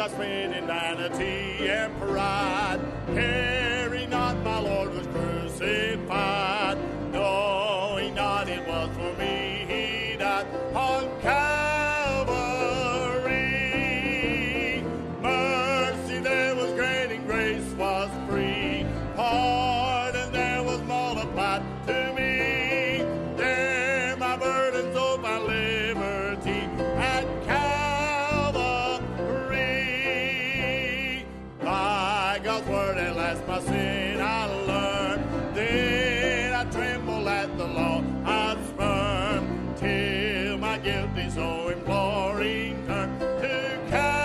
not spent in vanity and pride. Caring not my Lord was crucified, knowing not it was for me he died on Calvary. Mercy there was great and grace was free. Pardon there was multiplied to me. There my burdens, oh my liberty at Calvary. By God's word at last my sin I learned. Then I tremble at the law I spurn, till my guilty soul imploring turn to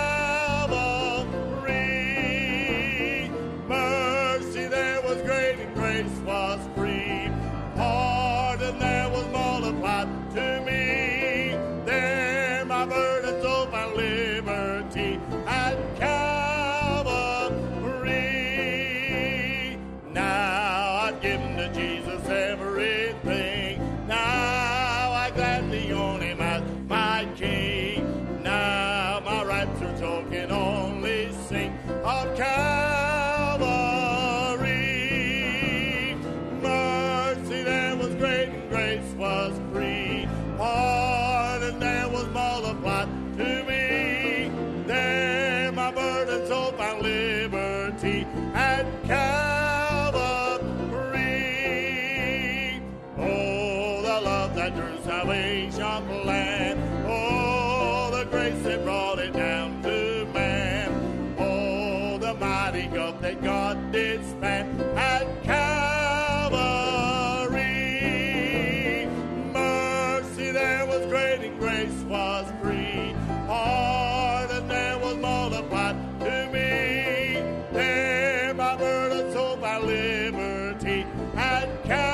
Calvary. Mercy there was great and grace was free. Pardon there was multiplied to me. There my burdens, oh my liberty at Calvary. Now I've given to Jesus everything. Now I gladly own him as my king. Now my rapture soul can only sing of Calvary. Mercy there was great and grace was free. Pardon there was multiplied to me. There my burdens, hope, my liberty at Calvary. Oh, the love that drew salvation plan. Oh, the grace that brought it down to man. Oh, the mighty gulf that God did span at Calvary. Mercy there was great and grace was free. Pardon there was multiplied to me. There my burdens, hope, my liberty at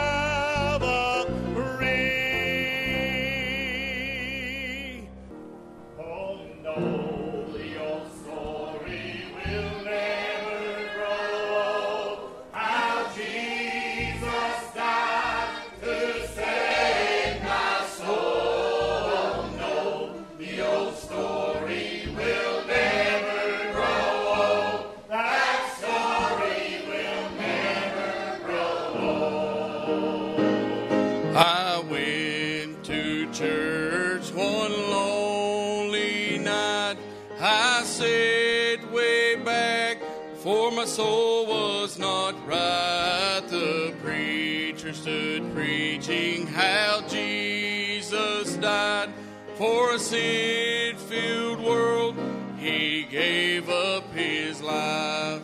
Calvary. Oh no, the old story will never grow. How Jesus died to save my soul. No, the old story will never grow old. That story will never grow old. I went to church one lonely night. I sat way back, for my soul was not right. The preacher stood preaching how Jesus died for a sin-filled world. He gave up his life.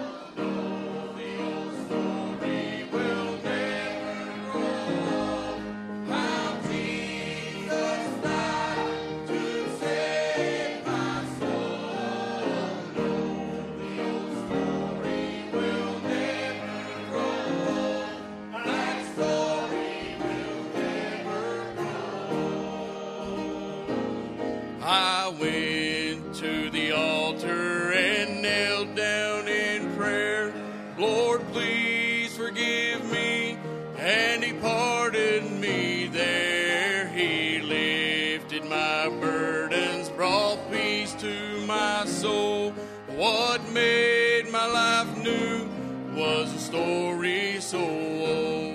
I went to the altar and knelt down in prayer. Lord, please forgive me. And he pardoned me there. He lifted my burdens, brought peace to my soul. What made my life new was a story so old.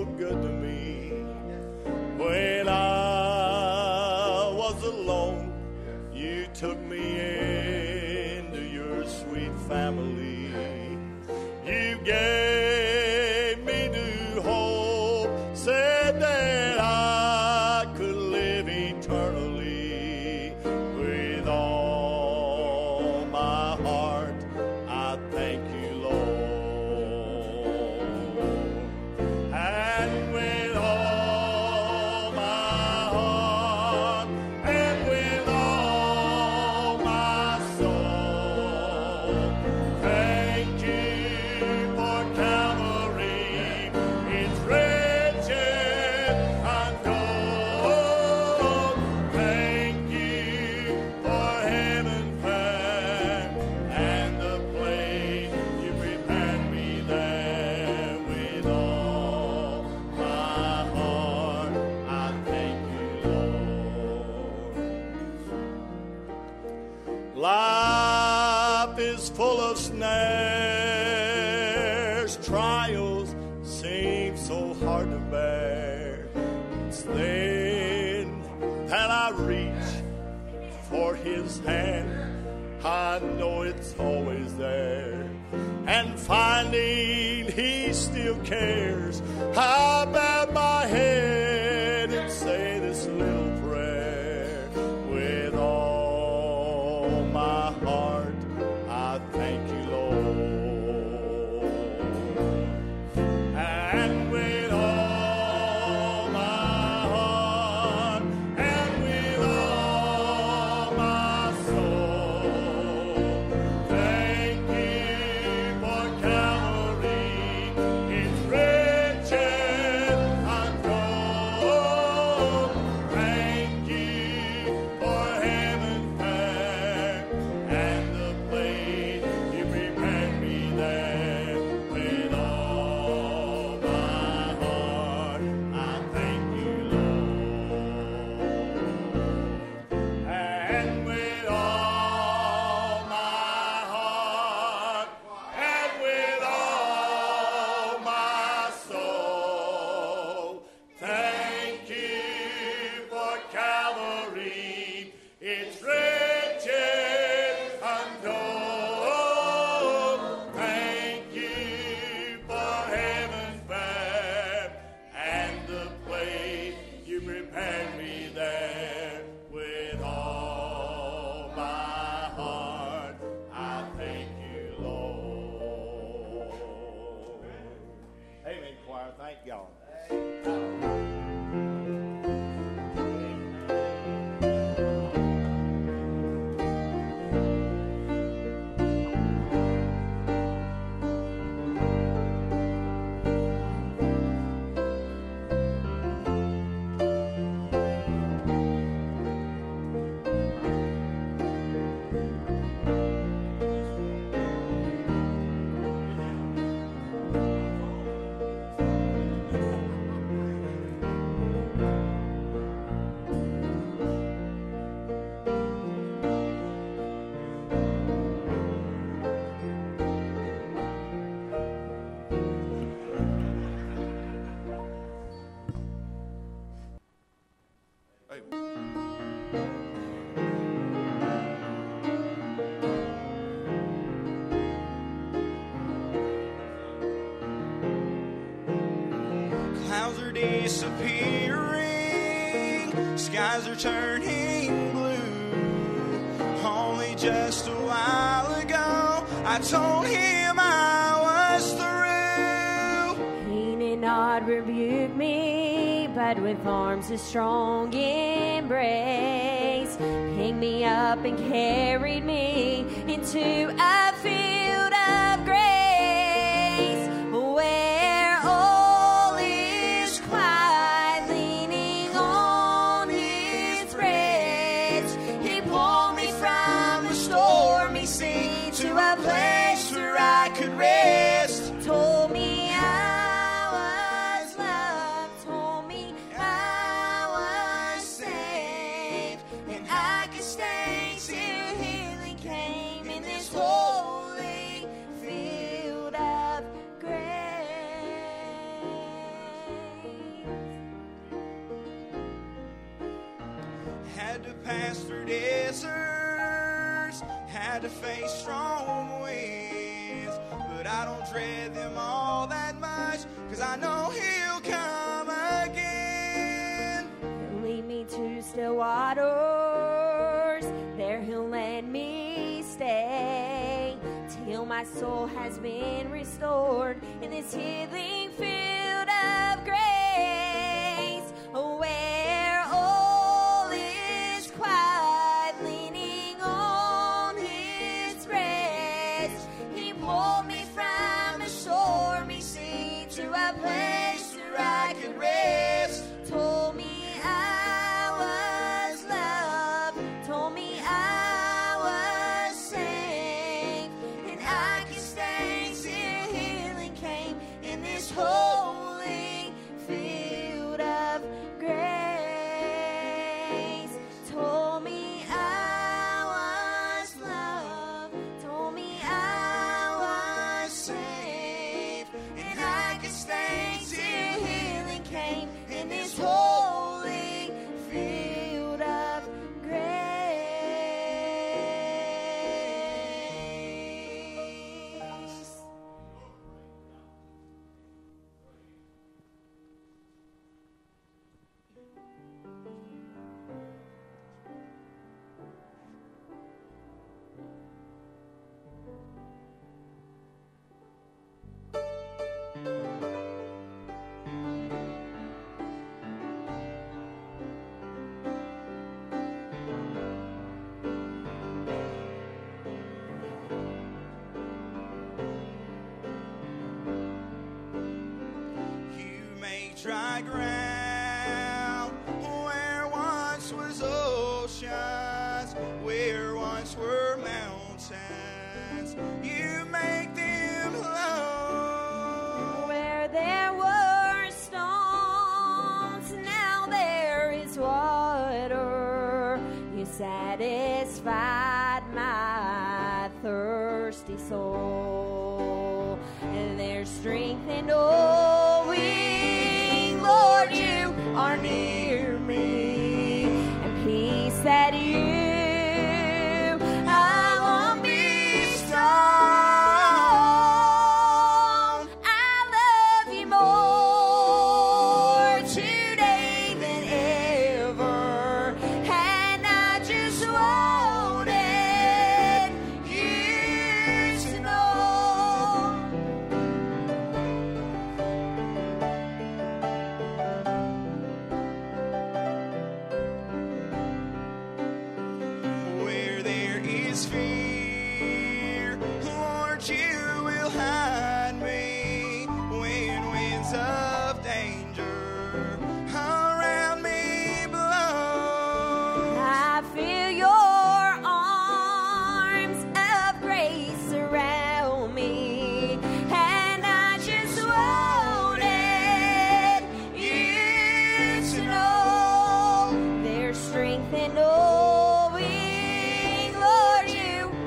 so good to me. When I was alone, you took me into your sweet family. You gave me new hope, said that I could live eternally. With all my heart, I thank you, Lord. And with all my heart, and with all my soul, thank you for Calvary. It's riches untold. Thank you for heaven fair and the place you prepared me there. With all my heart, I thank you, Lord. Life is full of snares, trials seem so hard to bear. It's then that I reach for his hand. I know it's always there. And finding he still cares, I bow my head and say this little prayer. With all my heart, I thank you, Lord. And with all my heart, and with all my soul, thank you for Calvary. It's riches untold. Thank you for heaven fair and the place you prepared me there. With all my heart, I thank you, Lord. And with all my heart, and with all my soul, thank you for Calvary. It's riches untold. Thank you for heaven fair and the place you prepared me there. With all my heart, I thank you, Lord. Amen, choir. Thank y'all. Clouds are disappearing, skies are turning blue. Only just a while ago, I told him I was through. He need not rebuke me, but with arms of strong embrace, picked me up and carried me into a field of grace, where all is quiet, leaning on his breast. He pulled me from the stormy sea to a place where I could rest. Told me I was loved, told me I was saved, and I could stay till healing came in this holy had to pass through deserts, had to face strong winds, but I don't dread them all that much, 'cause I know He'll come again. He'll lead me to still waters, there He'll let me stay, till my soul has been restored in this healing field of grace, where all is quiet, leaning on His breast. He pulled me from a stormy sea to a place where I could rest. Told me I was loved, told me I was safe, and I could stay till healing came in this holy field of grace. Told me I was loved, told me I was safe, and I could stay till healing came in this holy field of grace. You make dry ground where once was oceans, where once were mountains. You make them low. Where there were stones, now there is water. You satisfied my thirsty soul, and there's strength in knowing, Lord, you are near me, and peace that you I won't be strong. I love you more today than ever, and I just wanted you to know. Where there is fear, Lord, you will hide me. When winds of danger around me blow, I feel your arms of grace around me, and I just wanted you to know there's strength in knowing, Lord, you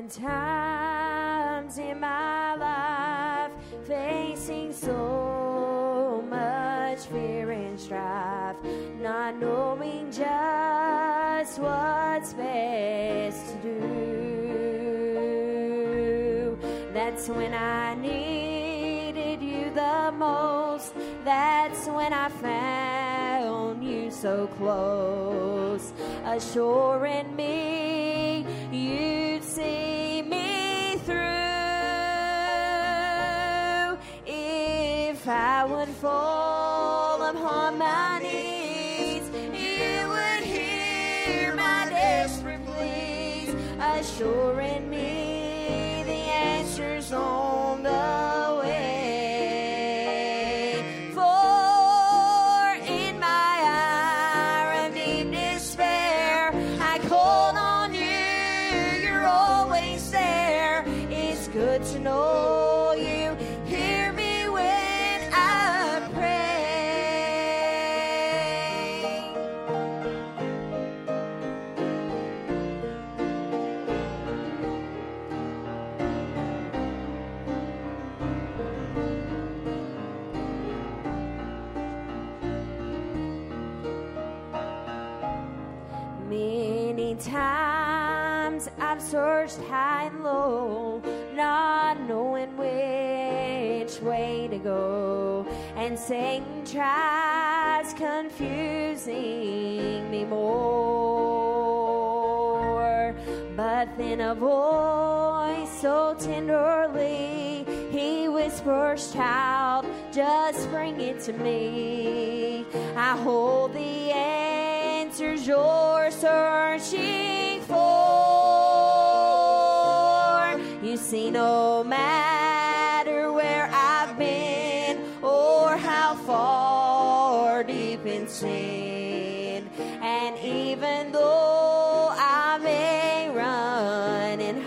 times in my life facing so much fear and strife, not knowing just what's best to do. That's when I needed you the most. That's when I found you so close, assuring me you'd see me through. If I would fall upon my knees, you would hear my desperate pleas, assuring me the answer's on the way. For in my hour of deep despair, I called on you, you're always there. It's good to know you hear me when I pray. Many times I've searched high and low, not knowing which way to go, and Satan tries confusing me more. But then a voice so tenderly, he whispers, child, just bring it to me. I hold the answers you're searching for. You see, no matter where I've been or how far deep in sin, and even though I may run and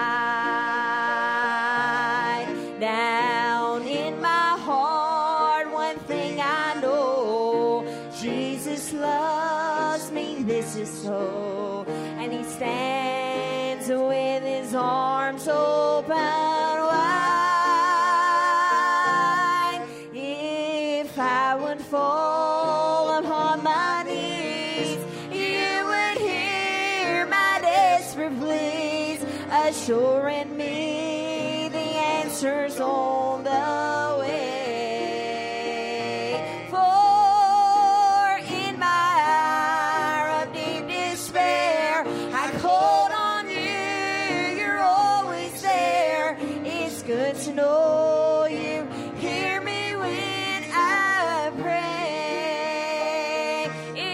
hide, down in my heart one thing I know, Jesus loves me, this is so, and he stands with his arms open wide. If I would fall upon my knees, you would hear my desperate pleas, assuring me the answer's on the way. For in my hour of deep despair, I called on you, you're always there. It's good to know you hear me when I pray.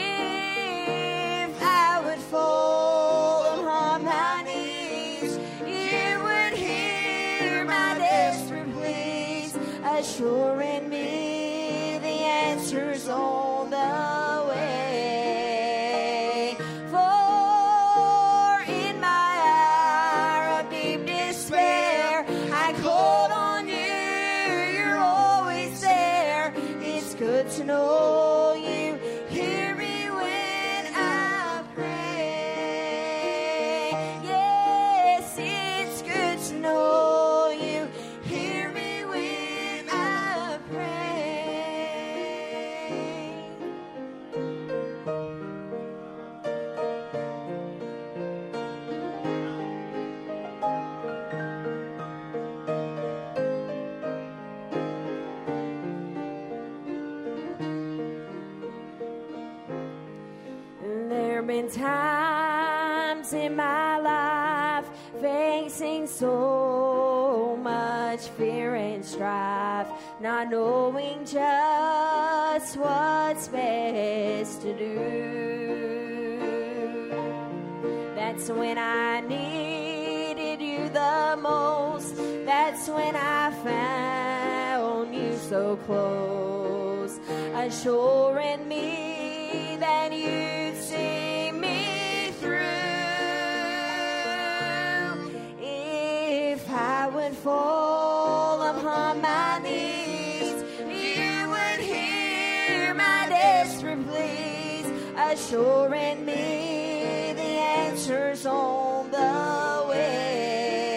If I would fall upon my knees, you would hear my desperate pleas, assuring me the answer's on the way. For in my hour of deep despair, I called on you, you're always there. It's good to know you hear me when I pray. Yes, it's good to know you hear me when I pray. There've been times in my life facing so much fear and strife, not knowing just what's best to do. That's when I needed you the most. That's when I found you so close, assuring me that you'd see me through. If I would fall upon my knees, you would hear my desperate pleas, assuring me the answer's on the way.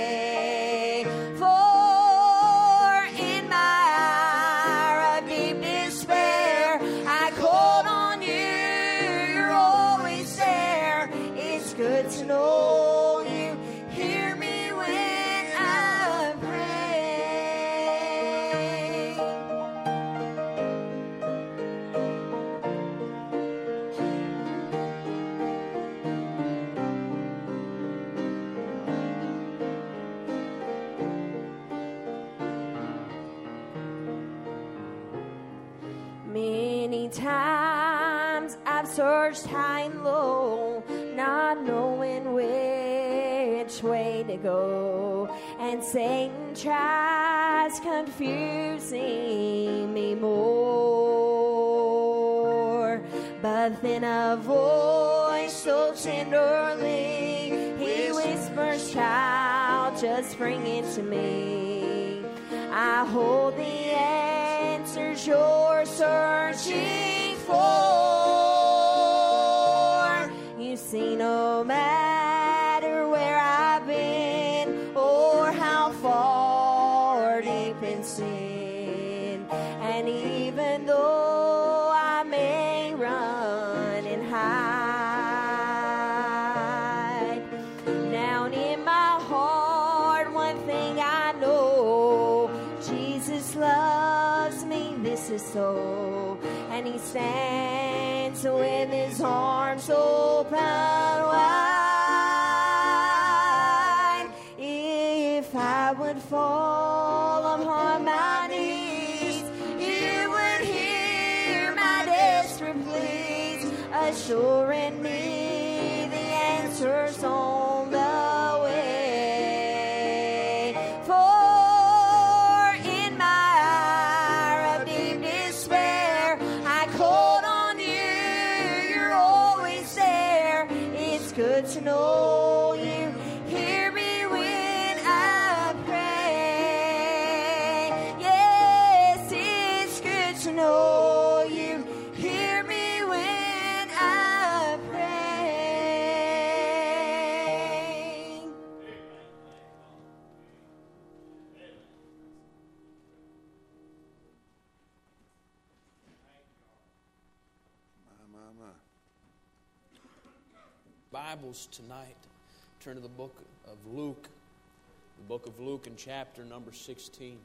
Many times I've searched high and low, not knowing which way to go. And Satan tries confusing me more. But then a voice so tenderly, he whispers, child, just bring it to me. I hold the answers you're searching for. You see, no matter where I've been or how far deep in sin, and even though I may run and hide, down in my heart one thing I know, Jesus loves me, this is so, and he stands with his arms open wide. If I would fall upon my knees, you would hear my desperate pleas, assuring me the answer's on the way. For in my hour of deep despair, I called on you, you're always there. It's good to know you hear me when I pray. Yes, it's good to know you hear me when I pray. Bibles tonight, turn to the book of Luke, the book of Luke in chapter number 16.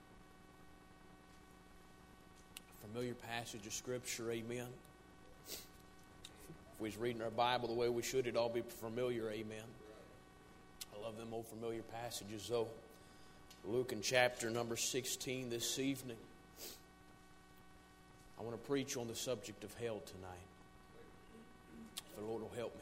Familiar passage of Scripture, amen. If we was reading our Bible the way we should, it'd all be familiar, amen. I love them old familiar passages, though. Luke in chapter number 16 this evening. I want to preach on the subject of hell tonight. If the Lord will help me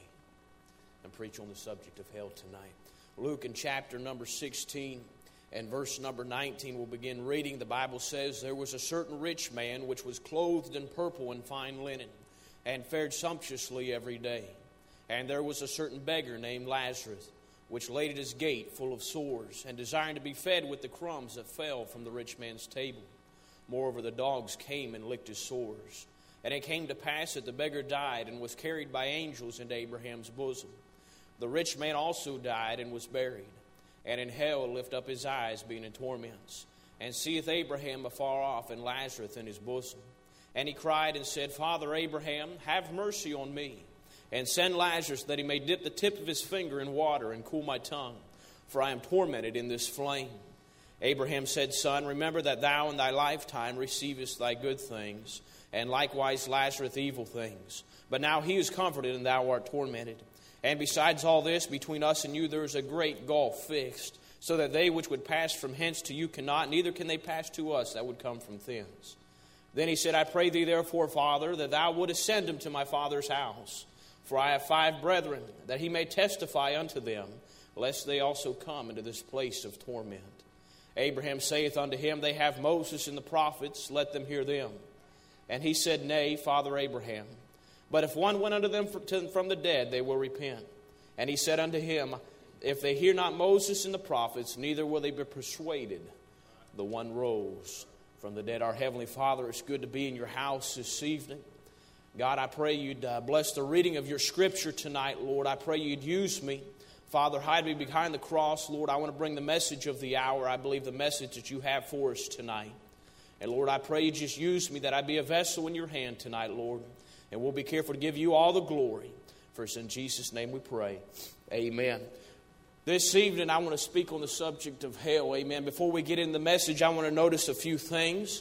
and preach on the subject of hell tonight. Luke in chapter number 16 and verse number 19, we'll begin reading. The Bible says, there was a certain rich man which was clothed in purple and fine linen, and fared sumptuously every day. And there was a certain beggar named Lazarus, which laid at his gate full of sores, and desiring to be fed with the crumbs that fell from the rich man's table. Moreover, the dogs came and licked his sores. And it came to pass that the beggar died, and was carried by angels into Abraham's bosom. The rich man also died and was buried, and in hell lift up his eyes, being in torments, and seeth Abraham afar off, and Lazarus in his bosom. And he cried and said, Father Abraham, have mercy on me, and send Lazarus, that he may dip the tip of his finger in water, and cool my tongue, for I am tormented in this flame. Abraham said, Son, remember that thou in thy lifetime receivest thy good things, and likewise Lazarus evil things. But now he is comforted, and thou art tormented. And besides all this, between us and you there is a great gulf fixed, so that they which would pass from hence to you cannot, neither can they pass to us that would come from thence. Then he said, I pray thee therefore, Father, that thou wouldest send him to my father's house. For I have 5 brethren, that he may testify unto them, lest they also come into this place of torment. Abraham saith unto him, They have Moses and the prophets, let them hear them. And he said, Nay, Father Abraham, but if one went unto them from the dead, they will repent. And he said unto him, If they hear not Moses and the prophets, neither will they be persuaded. The one rose from the dead. Our Heavenly Father, it's good to be in your house this evening. God, I pray you'd bless the reading of your Scripture tonight, Lord. I pray you'd use me. Father, hide me behind the cross, Lord. I want to bring the message of the hour. I believe the message that you have for us tonight. And Lord, I pray you just use me, that I be a vessel in your hand tonight, Lord. And we'll be careful to give you all the glory. For it's in Jesus' name we pray. Amen. This evening I want to speak on the subject of hell. Amen. Before we get into the message, I want to notice a few things.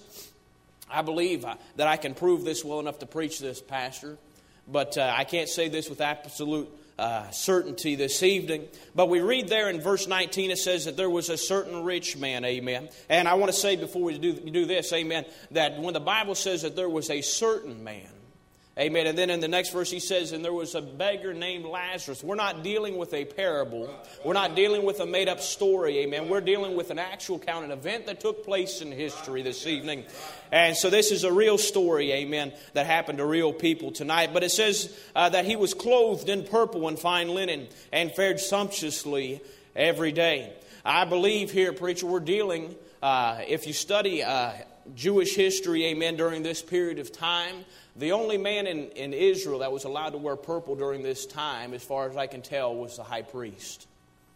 I believe that I can prove this well enough to preach this, Pastor. But I can't say this with absolute certainty this evening. But we read there in verse 19, it says that there was a certain rich man, amen. And I want to say before we do this, amen, that when the Bible says that there was a certain man, amen, and then in the next verse he says, and there was a beggar named Lazarus. We're not dealing with a parable. We're not dealing with a made-up story, amen. We're dealing with an actual account, an event that took place in history this evening. And so this is a real story, amen, that happened to real people tonight. But it says that he was clothed in purple and fine linen and fared sumptuously every day. I believe here, preacher, we're dealing, if you study Jewish history, amen, during this period of time, the only man in Israel that was allowed to wear purple during this time, as far as I can tell, was the high priest.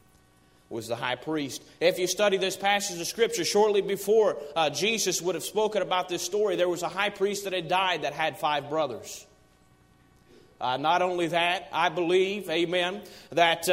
If you study this passage of Scripture, shortly before Jesus would have spoken about this story, there was a high priest that had died that had 5 brothers. Not only that, I believe, amen, that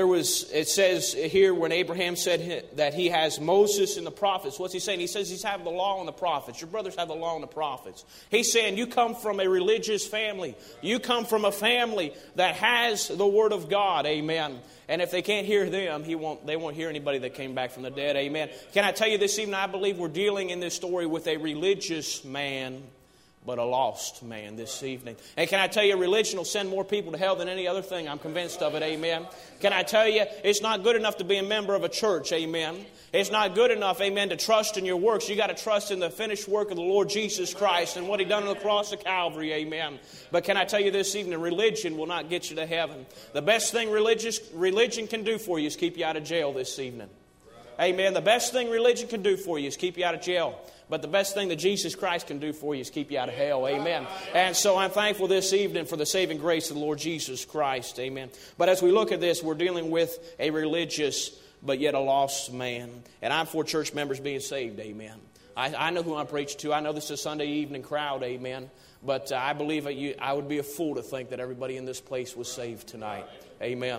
it says here when Abraham said that he has Moses and the prophets. What's he saying? He says he's having the law and the prophets. Your brothers have the law and the prophets. He's saying you come from a religious family. You come from a family that has the Word of God, amen. And if they can't hear them, they won't hear anybody that came back from the dead, amen. Can I tell you this evening, I believe we're dealing in this story with a religious man, but a lost man this evening. And can I tell you, religion will send more people to hell than any other thing. I'm convinced of it, amen. Can I tell you, it's not good enough to be a member of a church, amen. It's not good enough, amen, to trust in your works. You got to trust in the finished work of the Lord Jesus Christ and what He done on the cross of Calvary, amen. But can I tell you this evening, religion will not get you to heaven. The best thing religion can do for you is keep you out of jail this evening. Amen. The best thing religion can do for you is keep you out of jail. But the best thing that Jesus Christ can do for you is keep you out of hell. Amen. And so I'm thankful this evening for the saving grace of the Lord Jesus Christ. Amen. But as we look at this, we're dealing with a religious but yet a lost man. And I'm for church members being saved. Amen. I know who I'm preaching to. I know this is a Sunday evening crowd. Amen. But I believe I would be a fool to think that everybody in this place was saved tonight. Amen.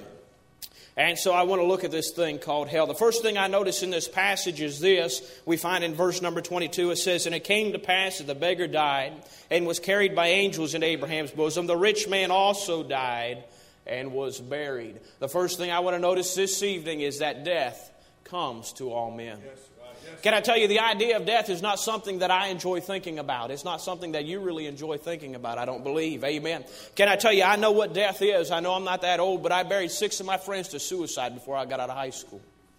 And so I want to look at this thing called hell. The first thing I notice in this passage is this. We find in verse number 22, it says, and it came to pass that the beggar died and was carried by angels in Abraham's bosom. The rich man also died and was buried. The first thing I want to notice this evening is that death comes to all men. Can I tell you, the idea of death is not something that I enjoy thinking about. It's not something that you really enjoy thinking about, I don't believe. Amen. Can I tell you, I know what death is. I know I'm not that old, but I buried 6 of my friends to suicide before I got out of high school.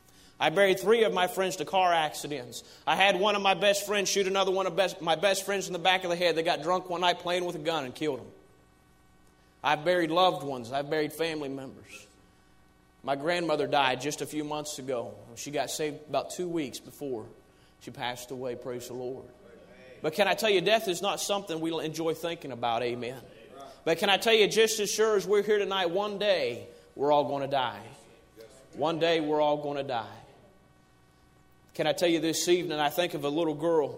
I buried 3 of my friends to car accidents. I had one of my best friends shoot another one of my best friends in the back of the head. They got drunk one night playing with a gun and killed him. I've buried loved ones. I've buried family members. My grandmother died just a few months ago. She got saved about 2 weeks before she passed away, praise the Lord. But can I tell you, death is not something we enjoy thinking about, amen. But can I tell you, just as sure as we're here tonight, one day we're all going to die. One day we're all going to die. Can I tell you this evening, I think of a little girl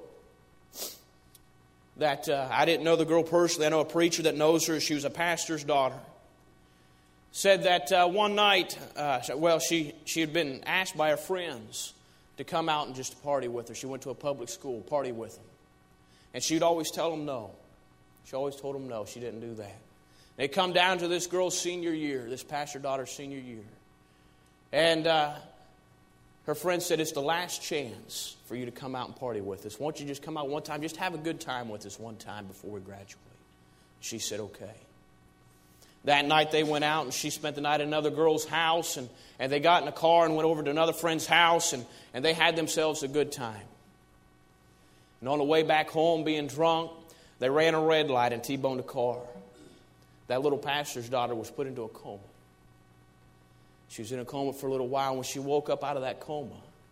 that I didn't know the girl personally. I know a preacher that knows her. She was a pastor's daughter. Said that one night, she had been asked by her friends to come out and just party with her. She went to a public school, party with them. And she'd always tell them no. She always told them no. She didn't do that. They come down to this girl's senior year, this pastor daughter's senior year. And her friend said, it's the last chance for you to come out and party with us. Won't you just come out one time? Just have a good time with us one time before we graduate. She said, okay. That night they went out and she spent the night at another girl's house and they got in a car and went over to another friend's house and they had themselves a good time. And on the way back home being drunk, they ran a red light and T-boned a car. That little pastor's daughter was put into a coma. She was in a coma for a little while. When she woke up out of that coma,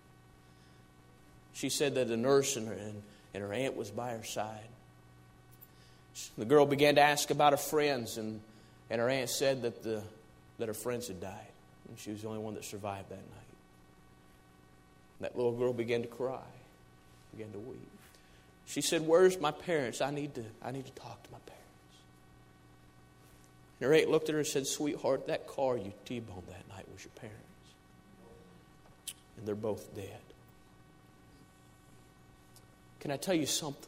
she said that the nurse and her aunt was by her side. The girl began to ask about her friends and her aunt said that her friends had died. And she was the only one that survived that night. That little girl began to cry, began to weep. She said, where's my parents? I need to talk to my parents. And her aunt looked at her and said, sweetheart, that car you T-boned that night was your parents. And they're both dead. Can I tell you something?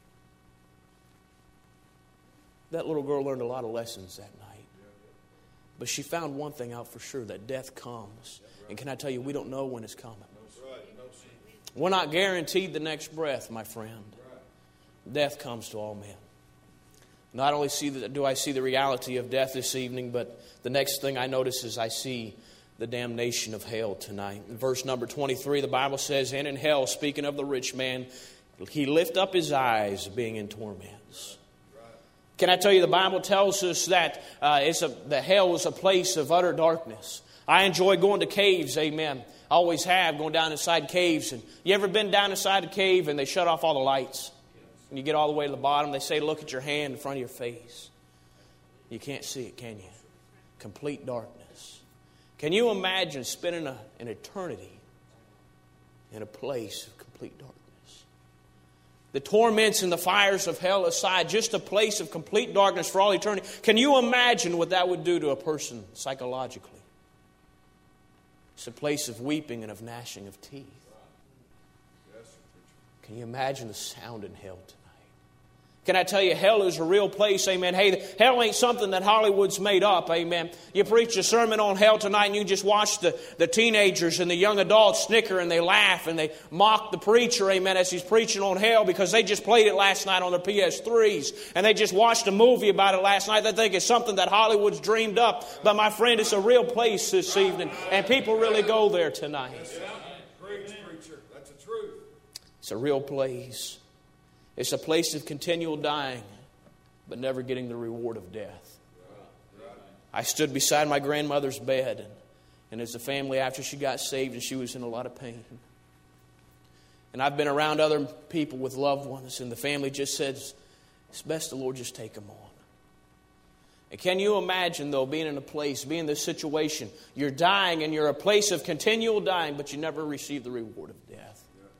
That little girl learned a lot of lessons that night. But she found one thing out for sure, that death comes. And can I tell you, we don't know when it's coming. We're not guaranteed the next breath, my friend. Death comes to all men. Not only do I see the reality of death this evening, but the next thing I notice is I see the damnation of hell tonight. In verse number 23, the Bible says, and in hell, speaking of the rich man, he lift up his eyes, being in torments. Can I tell you, the Bible tells us that the hell is a place of utter darkness. I enjoy going to caves, amen. I always have, going down inside caves. And you ever been down inside a cave and they shut off all the lights? And you get all the way to the bottom, they say, look at your hand in front of your face. You can't see it, can you? Complete darkness. Can you imagine spending an eternity in a place of complete darkness? The torments and the fires of hell aside, just a place of complete darkness for all eternity. Can you imagine what that would do to a person psychologically? It's a place of weeping and of gnashing of teeth. Can you imagine the sound in hell tonight? Can I tell you, hell is a real place, amen. Hey, hell ain't something that Hollywood's made up, amen. You preach a sermon on hell tonight and you just watch the teenagers and the young adults snicker and they laugh and they mock the preacher, amen, as he's preaching on hell because they just played it last night on their PS3s and they just watched a movie about it last night. They think it's something that Hollywood's dreamed up. But my friend, it's a real place this evening and people really go there tonight. It's a real place. It's a place of continual dying, but never getting the reward of death. I stood beside my grandmother's bed, and as a family after she got saved, and she was in a lot of pain. And I've been around other people with loved ones, and the family just says, it's best the Lord just take them on. And can you imagine, though, being in a place, being in this situation, you're dying, and you're a place of continual dying, but you never receive the reward of death.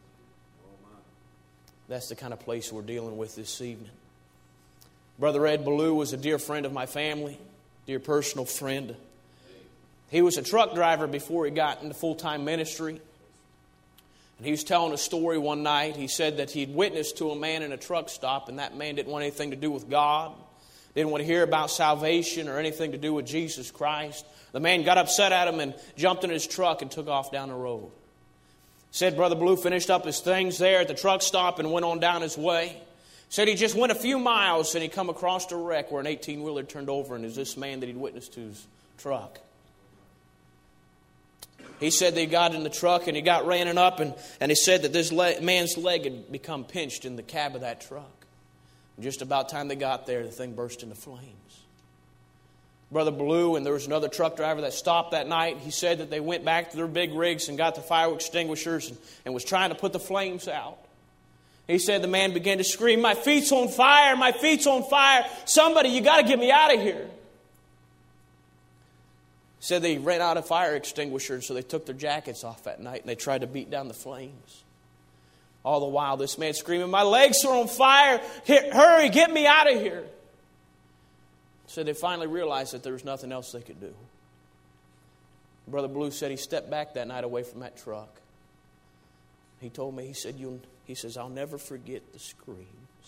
That's the kind of place we're dealing with this evening. Brother Ed Ballou was a dear friend of my family, dear personal friend. He was a truck driver before he got into full-time ministry. And he was telling a story one night. He said that he'd witnessed to a man in a truck stop, and that man didn't want anything to do with God, didn't want to hear about salvation or anything to do with Jesus Christ. The man got upset at him and jumped in his truck and took off down the road. Said Brother Ballou finished up his things there at the truck stop and went on down his way. Said he just went a few miles and he come across a wreck where an 18-wheeler turned over and it was this man that he'd witnessed to his truck. He said that he got in the truck and he got running up and he said that this man's leg had become pinched in the cab of that truck. And just about time they got there, the thing burst into flames. Brother Ballou, and there was another truck driver that stopped that night. He said that they went back to their big rigs and got the fire extinguishers and was trying to put the flames out. He said the man began to scream, my feet's on fire, my feet's on fire. Somebody, you got to get me out of here. He said they ran out of fire extinguishers, so they took their jackets off that night and they tried to beat down the flames. All the while, this man screaming, my legs are on fire. Hurry, get me out of here. So they finally realized that there was nothing else they could do. Brother Ballou said he stepped back that night away from that truck. He told me, he says, I'll never forget the screams.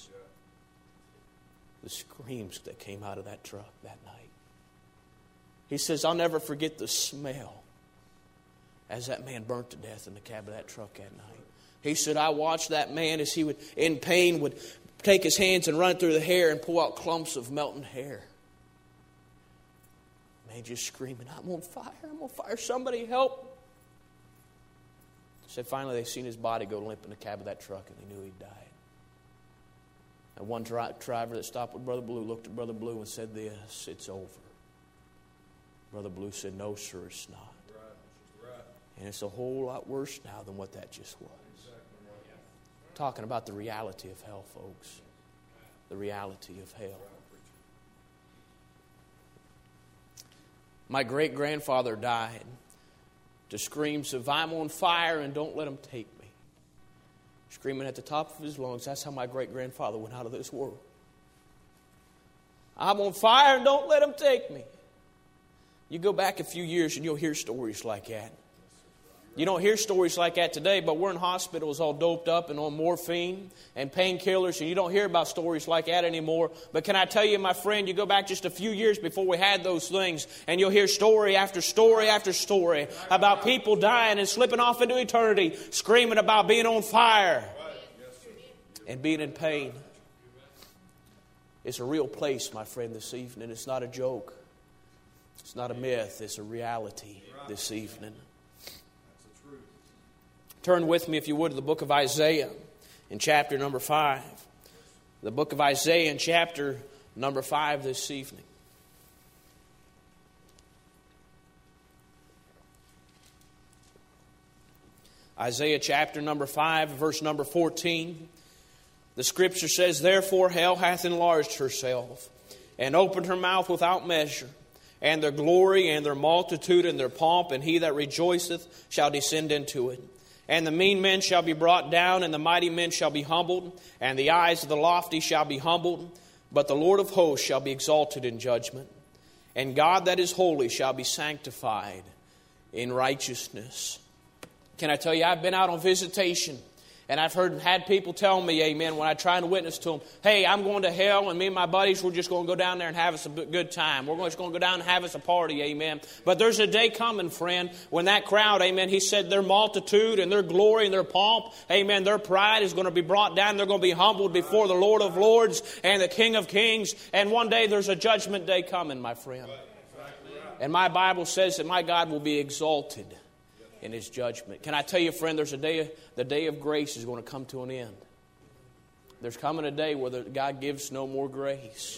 The screams that came out of that truck that night. He says, I'll never forget the smell as that man burnt to death in the cab of that truck that night. He said, I watched that man as he would, in pain, would take his hands and run through the hair and pull out clumps of melting hair. Man just screaming, I'm on fire, somebody help. Said finally they seen his body go limp in the cab of that truck and they knew he'd died. And one driver that stopped with Brother Ballou looked at Brother Ballou and said this, it's over. Brother Ballou said, no sir, it's not. And it's a whole lot worse now than what that just was. Talking about the reality of hell, folks. The reality of hell. My great-grandfather died to screams of, I'm on fire and don't let them take me. Screaming at the top of his lungs. That's how my great-grandfather went out of this world. I'm on fire and don't let them take me. You go back a few years and you'll hear stories like that. You don't hear stories like that today, but we're in hospitals all doped up and on morphine and painkillers, and you don't hear about stories like that anymore. But can I tell you, my friend, you go back just a few years before we had those things, and you'll hear story after story after story about people dying and slipping off into eternity, screaming about being on fire and being in pain. It's a real place, my friend, this evening. It's not a joke. It's not a myth. It's a reality this evening. Turn with me, if you would, to the book of Isaiah in chapter number 5. The book of Isaiah in chapter number 5 this evening. Isaiah chapter number 5, verse number 14. The scripture says, "Therefore hell hath enlarged herself, and opened her mouth without measure. And their glory and their multitude and their pomp, and he that rejoiceth shall descend into it. And the mean men shall be brought down, and the mighty men shall be humbled, and the eyes of the lofty shall be humbled. But the Lord of hosts shall be exalted in judgment, and God that is holy shall be sanctified in righteousness." Can I tell you, I've been out on visitation, and I've had people tell me, amen, when I try and witness to them, hey, I'm going to hell, and me and my buddies, we're just going to go down there and have us a good time. We're just going to go down and have us a party, amen. But there's a day coming, friend, when that crowd, amen, he said their multitude and their glory and their pomp, amen, their pride is going to be brought down. They're going to be humbled before the Lord of Lords and the King of Kings. And one day there's a judgment day coming, my friend. And my Bible says that my God will be exalted in His judgment. Can I tell you, friend, there's the day of grace is going to come to an end. There's coming a day where God gives no more grace.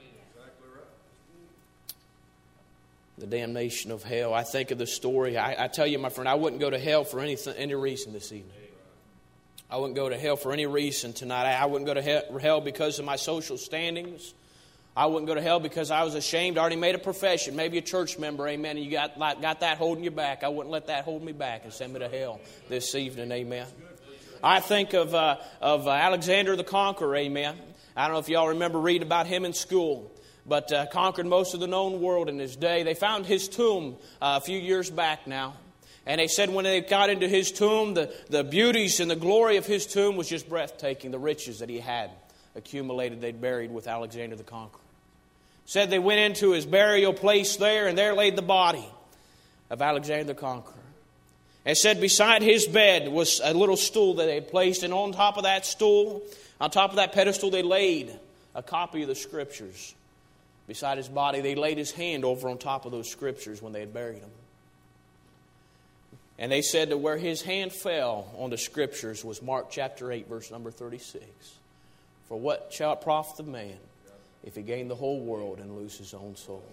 The damnation of hell. I think of the story. I tell you, my friend, I wouldn't go to hell for any reason this evening. I wouldn't go to hell for any reason tonight. I wouldn't go to hell because of my social standings. I wouldn't go to hell because I was ashamed. I already made a profession. Maybe a church member, amen, and you got that holding you back. I wouldn't let that hold me back and send me to hell this evening, amen. I think of Alexander the Conqueror, amen. I don't know if y'all remember reading about him in school, but conquered most of the known world in his day. They found his tomb a few years back now. And they said when they got into his tomb, the beauties and the glory of his tomb was just breathtaking, the riches that he had accumulated, they'd buried with Alexander the Conqueror. Said they went into his burial place there, and there laid the body of Alexander the Conqueror. And said beside his bed was a little stool that they had placed, and on top of that stool, on top of that pedestal, they laid a copy of the Scriptures. Beside his body, they laid his hand over on top of those Scriptures when they had buried him. And they said that where his hand fell on the Scriptures was Mark chapter 8, verse number 36. For what shall it profit the man if he gain the whole world and lose his own soul?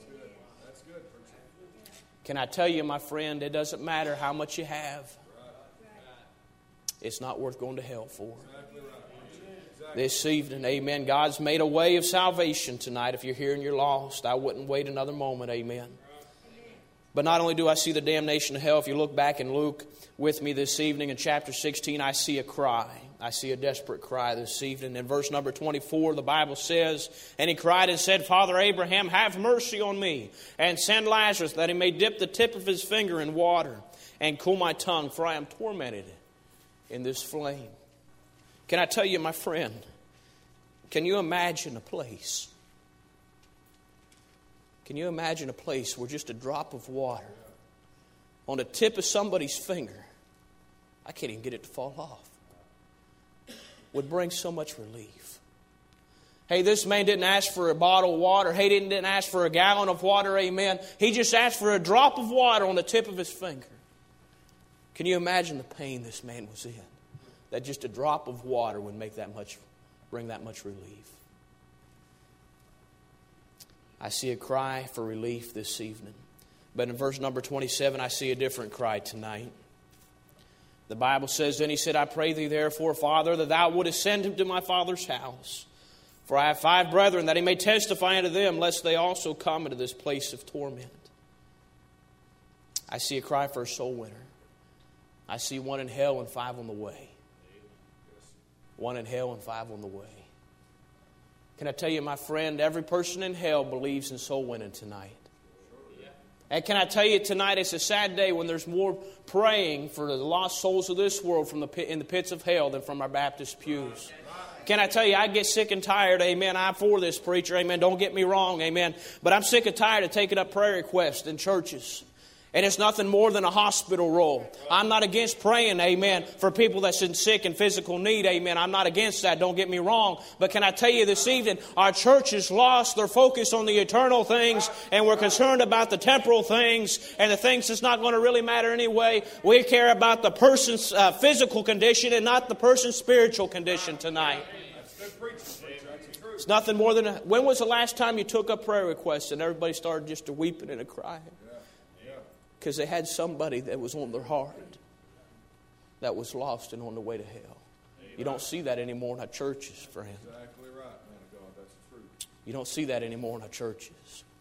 Can I tell you, my friend, it doesn't matter how much you have. It's not worth going to hell for. This evening, amen, God's made a way of salvation tonight. If you're here and you're lost, I wouldn't wait another moment, amen. But not only do I see the damnation of hell, if you look back in Luke with me this evening in chapter 16, I see a cry. I see a desperate cry this evening. In verse number 24, the Bible says, "And he cried and said, Father Abraham, have mercy on me, and send Lazarus, that he may dip the tip of his finger in water, and cool my tongue, for I am tormented in this flame." Can I tell you, my friend, can you imagine a place? Can you imagine a place where just a drop of water on the tip of somebody's finger, I can't even get it to fall off, would bring so much relief? Hey, this man didn't ask for a bottle of water. He didn't ask for a gallon of water, amen. He just asked for a drop of water on the tip of his finger. Can you imagine the pain this man was in? That just a drop of water would bring that much relief. I see a cry for relief this evening. But in verse number 27, I see a different cry tonight. The Bible says, "Then he said, I pray thee therefore, Father, that thou wouldest send him to my father's house. For I have 5 brethren, that he may testify unto them, lest they also come into this place of torment." I see a cry for a soul winner. I see 1 in hell and 5 on the way. 1 in hell and 5 on the way. Can I tell you, my friend, every person in hell believes in soul winning tonight. And can I tell you tonight, it's a sad day when there's more praying for the lost souls of this world in the pits of hell than from our Baptist pews. Can I tell you, I get sick and tired, amen. I'm for this preacher, amen. Don't get me wrong, amen. But I'm sick and tired of taking up prayer requests in churches. And it's nothing more than a hospital roll. I'm not against praying, amen, for people that's in sick and physical need, amen. I'm not against that, don't get me wrong. But can I tell you this evening, our church is lost their focus on the eternal things, and we're concerned about the temporal things and the things that's not going to really matter anyway. We care about the person's physical condition and not the person's spiritual condition tonight. It's nothing more than when was the last time you took up prayer requests and everybody started just weeping and crying? Because they had somebody that was on their heart that was lost and on the way to hell. You don't see that anymore in our churches, friend. Exactly right, man of God. That's the truth. You don't see that anymore in our churches.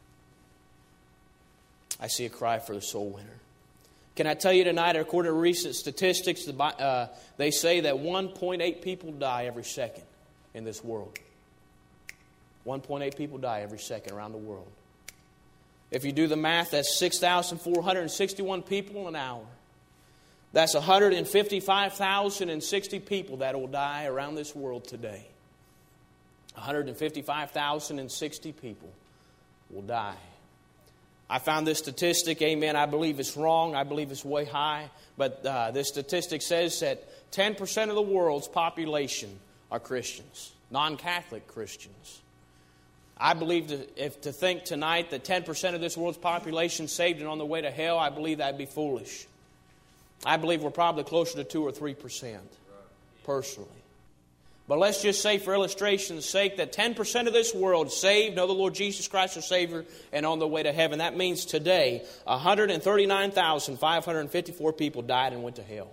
I see a cry for the soul winner. Can I tell you tonight, according to recent statistics, they say that 1.8 people die every second in this world. 1.8 people die every second around the world. If you do the math, that's 6,461 people an hour. That's 155,060 people that will die around this world today. 155,060 people will die. I found this statistic, amen, I believe it's wrong, I believe it's way high, but this statistic says that 10% of the world's population are Christians, non-Catholic Christians. I believe to think tonight that 10% of this world's population saved and on the way to hell, I believe that'd be foolish. I believe we're probably closer to 2 or 3%, personally. But let's just say, for illustration's sake, that 10% of this world saved, know the Lord Jesus Christ as Savior, and on the way to heaven. That means today, 139,554 people died and went to hell.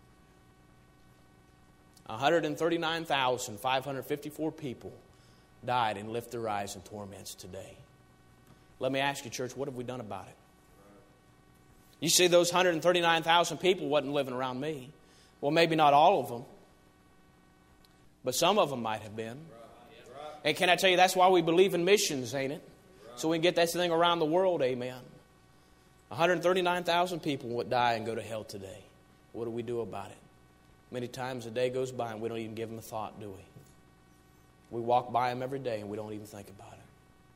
139,554 people died and lift their eyes in torments today. Let me ask you, church, what have we done about it? You see, those 139,000 people wasn't living around me. Well, maybe not all of them, but some of them might have been. And can I tell you, that's why we believe in missions, ain't it? So we can get that thing around the world, amen. 139,000 people would die and go to hell today. What do we do about it? Many times a day goes by and we don't even give them a thought, do we? We walk by them every day and we don't even think about it.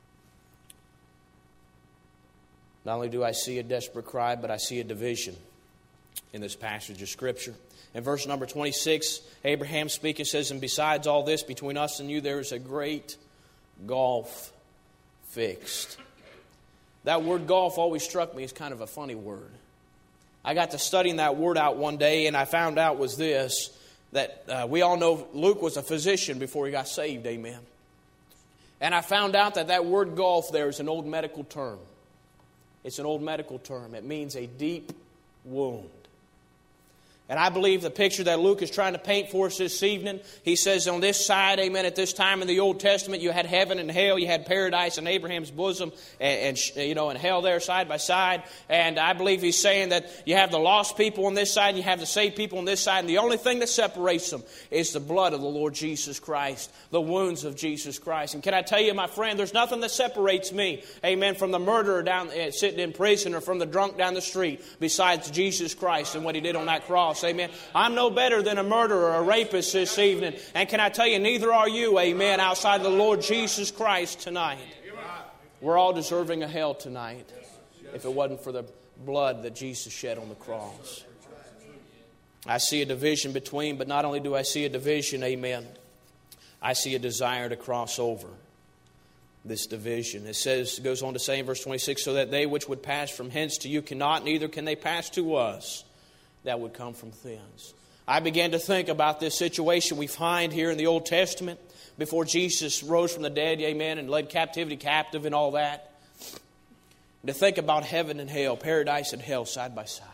Not only do I see a desperate cry, but I see a division in this passage of Scripture. In verse number 26, Abraham speaking says, "And besides all this, between us and you there is a great gulf fixed." That word gulf always struck me as kind of a funny word. I got to studying that word out one day, and I found out was this, that we all know Luke was a physician before he got saved, amen. And I found out that word gulf there is an old medical term. It's an old medical term. It means a deep wound. And I believe the picture that Luke is trying to paint for us this evening, he says on this side, amen, at this time in the Old Testament, you had heaven and hell, you had paradise in Abraham's bosom, and hell there side by side. And I believe he's saying that you have the lost people on this side, and you have the saved people on this side, and the only thing that separates them is the blood of the Lord Jesus Christ, the wounds of Jesus Christ. And can I tell you, my friend, there's nothing that separates me, amen, from the murderer down sitting in prison or from the drunk down the street besides Jesus Christ and what He did on that cross. Amen. I'm no better than a murderer or a rapist this evening. And can I tell you, neither are you, amen, outside of the Lord Jesus Christ tonight. We're all deserving of hell tonight if it wasn't for the blood that Jesus shed on the cross. I see a division between, but not only do I see a division, amen, I see a desire to cross over this division. It goes on to say in verse 26, "So that they which would pass from hence to you cannot, neither can they pass to us that would come from thence." I began to think about this situation we find here in the Old Testament before Jesus rose from the dead, amen, and led captivity captive and all that. And to think about heaven and hell, paradise and hell side by side.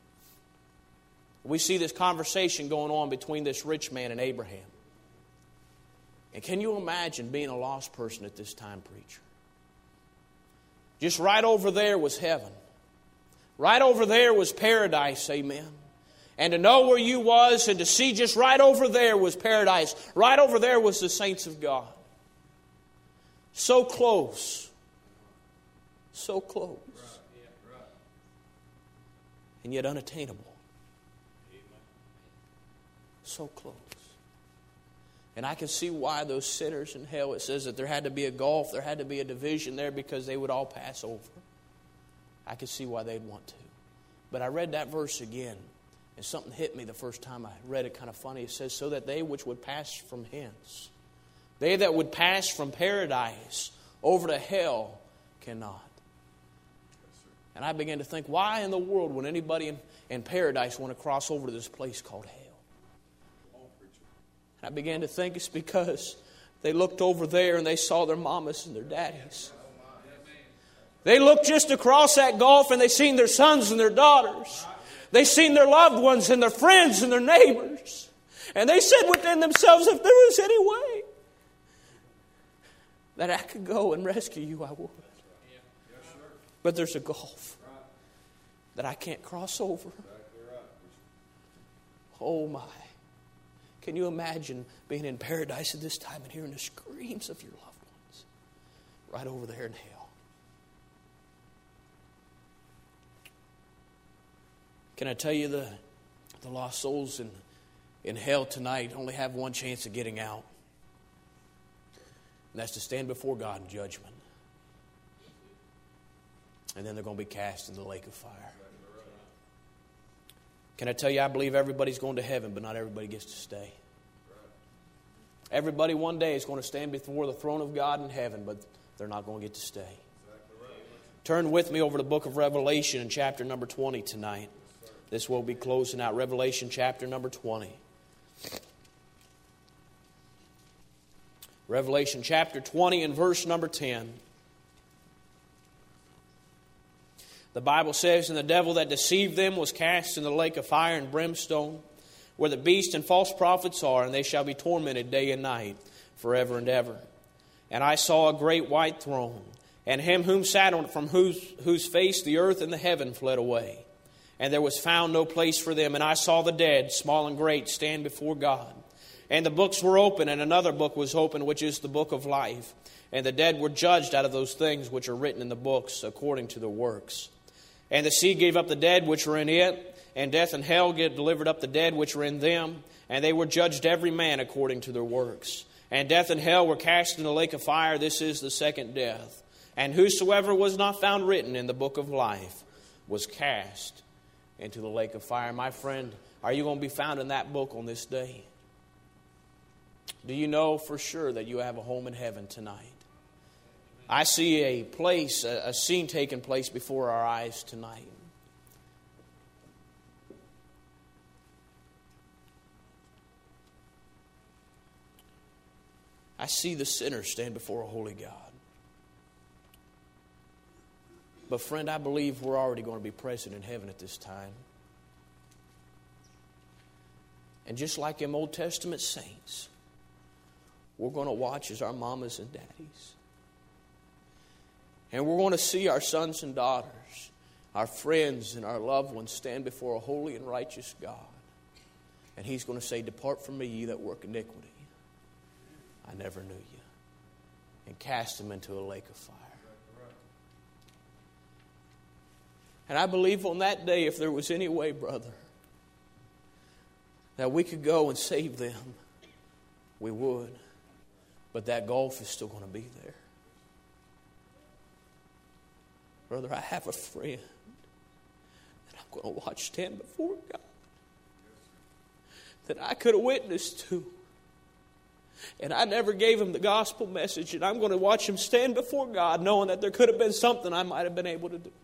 We see this conversation going on between this rich man and Abraham. And can you imagine being a lost person at this time, preacher? Just right over there was heaven. Right over there was paradise, amen. And to know where you was and to see just right over there was paradise. Right over there was the saints of God. So close. So close. and yet unattainable. So close. And I can see why those sinners in hell, it says that there had to be a gulf, there had to be a division there because they would all pass over. I can see why they'd want to. But I read that verse again, and something hit me the first time I read it kind of funny. It says, so that they which would pass from hence, they that would pass from paradise over to hell cannot. And I began to think, why in the world would anybody in paradise want to cross over to this place called hell? I began to think it's because they looked over there and they saw their mamas and their daddies. They looked just across that gulf and they seen their sons and their daughters. They seen their loved ones and their friends and their neighbors. And they said within themselves, if there was any way that I could go and rescue you, I would. But there's a gulf that I can't cross over. Oh my. Can you imagine being in paradise at this time and hearing the screams of your loved ones right over there in hell? Can I tell you the lost souls in hell tonight only have one chance of getting out? And that's to stand before God in judgment. And then they're going to be cast in the lake of fire. Can I tell you, I believe everybody's going to heaven, but not everybody gets to stay. Everybody one day is going to stand before the throne of God in heaven, but they're not going to get to stay. Turn with me over to the book of Revelation in chapter number 20 tonight. This will be closing out. Revelation chapter number 20. Revelation chapter 20 and verse number 10. The Bible says, and the devil that deceived them was cast in the lake of fire and brimstone, where the beast and false prophets are, and they shall be tormented day and night forever and ever. And I saw a great white throne, and him whom sat on it, from whose face the earth and the heaven fled away. And there was found no place for them. And I saw the dead, small and great, stand before God. And the books were open, and another book was opened, which is the book of life. And the dead were judged out of those things which are written in the books, according to their works. And the sea gave up the dead which were in it, and death and hell delivered up the dead which were in them, and they were judged every man according to their works. And death and hell were cast in the lake of fire. This is the second death. And whosoever was not found written in the book of life was cast into the lake of fire. My friend, are you going to be found in that book on this day? Do you know for sure that you have a home in heaven tonight? I see a place, a scene taking place before our eyes tonight. I see the sinner stand before a holy God. But friend, I believe we're already going to be present in heaven at this time. And just like them Old Testament saints, we're going to watch as our mamas and daddies. And we're going to see our sons and daughters, our friends and our loved ones stand before a holy and righteous God. And He's going to say, depart from me, ye that work iniquity. I never knew you. And cast them into a lake of fire. And I believe on that day, if there was any way, brother, that we could go and save them, we would. But that gulf is still going to be there. Brother, I have a friend that I'm going to watch stand before God that I could have witnessed to. And I never gave him the gospel message, and I'm going to watch him stand before God knowing that there could have been something I might have been able to do.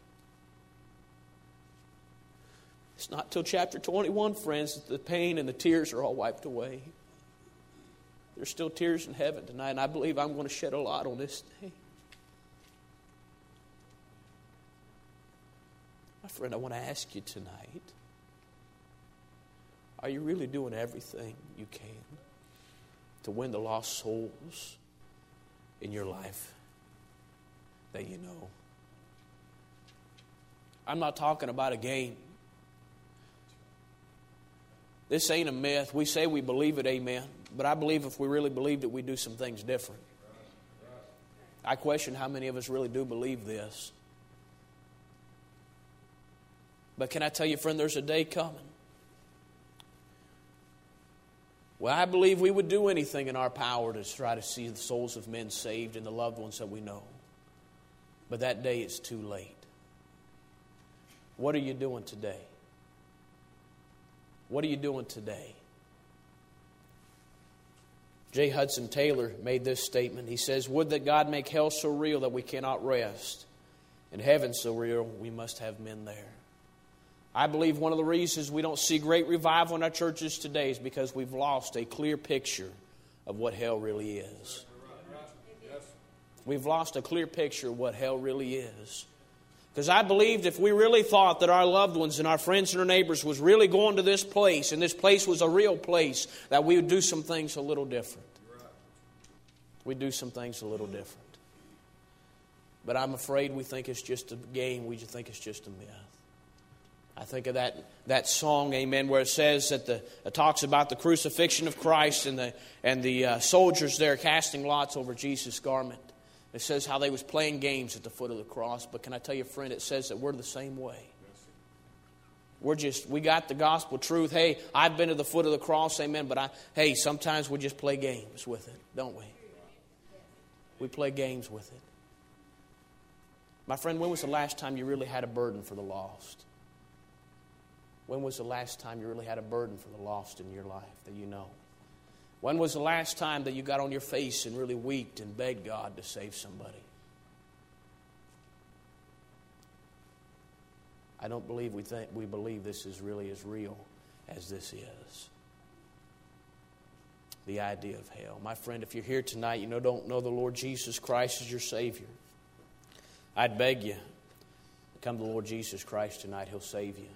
It's not till chapter 21, friends, that the pain and the tears are all wiped away. There's still tears in heaven tonight, and I believe I'm going to shed a lot on this day. My friend, I want to ask you tonight, are you really doing everything you can to win the lost souls in your life that you know? I'm not talking about a game. This ain't a myth. We say we believe it, amen. But I believe if we really believed it, we'd do some things different. I question how many of us really do believe this. But can I tell you, friend, there's a day coming. Well, I believe we would do anything in our power to try to see the souls of men saved and the loved ones that we know. But that day is too late. What are you doing today? What are you doing today? J. Hudson Taylor made this statement. He says, "Would that God make hell so real that we cannot rest, and heaven so real we must have men there." I believe one of the reasons we don't see great revival in our churches today is because we've lost a clear picture of what hell really is. We've lost a clear picture of what hell really is. Because I believed if we really thought that our loved ones and our friends and our neighbors was really going to this place, and this place was a real place, that we would do some things a little different. We'd do some things a little different. But I'm afraid we think it's just a game. We just think it's just a myth. I think of that song, amen, where it says that it talks about the crucifixion of Christ and the soldiers there casting lots over Jesus' garment. It says how they was playing games at the foot of the cross. But can I tell you, friend, it says that we're the same way. We got the gospel truth. Hey, I've been to the foot of the cross, amen, but sometimes we just play games with it, don't we? We play games with it. My friend, when was the last time you really had a burden for the lost? When was the last time you really had a burden for the lost in your life that you know? When was the last time that you got on your face and really wept and begged God to save somebody? I don't believe we believe this is really as real as this is. The idea of hell. My friend, if you're here tonight, don't know the Lord Jesus Christ as your Savior, I'd beg you, come to the Lord Jesus Christ tonight. He'll save you.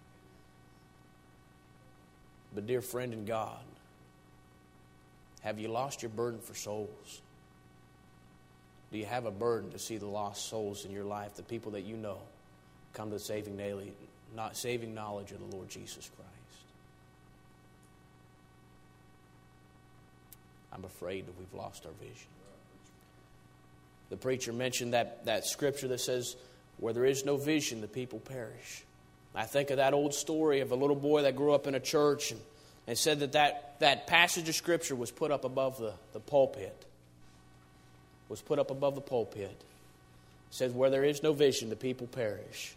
But dear friend in God, have you lost your burden for souls? Do you have a burden to see the lost souls in your life, the people that you know, come to the saving knowledge of the Lord Jesus Christ? I'm afraid that we've lost our vision. The preacher mentioned that scripture that says, "Where there is no vision, the people perish." I think of that old story of a little boy that grew up in a church and said that passage of Scripture was put up above the pulpit. Was put up above the pulpit. It says, "Where there is no vision, the people perish."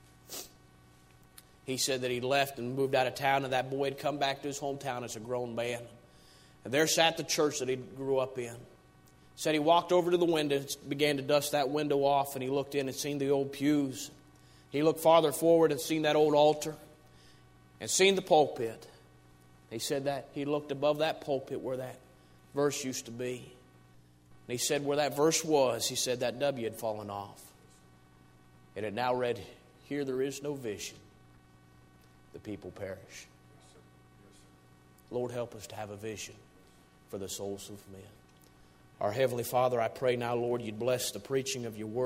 He said that he left and moved out of town, and that boy had come back to his hometown as a grown man. And there sat the church that he grew up in. Said he walked over to the window and began to dust that window off, and he looked in and seen the old pews. He looked farther forward and seen that old altar and seen the pulpit. He said that he looked above that pulpit where that verse used to be. And he said where that verse was, he said that W had fallen off. And it now read, "Here there is no vision. The people perish." Lord, help us to have a vision for the souls of men. Our Heavenly Father, I pray now, Lord, you'd bless the preaching of your word.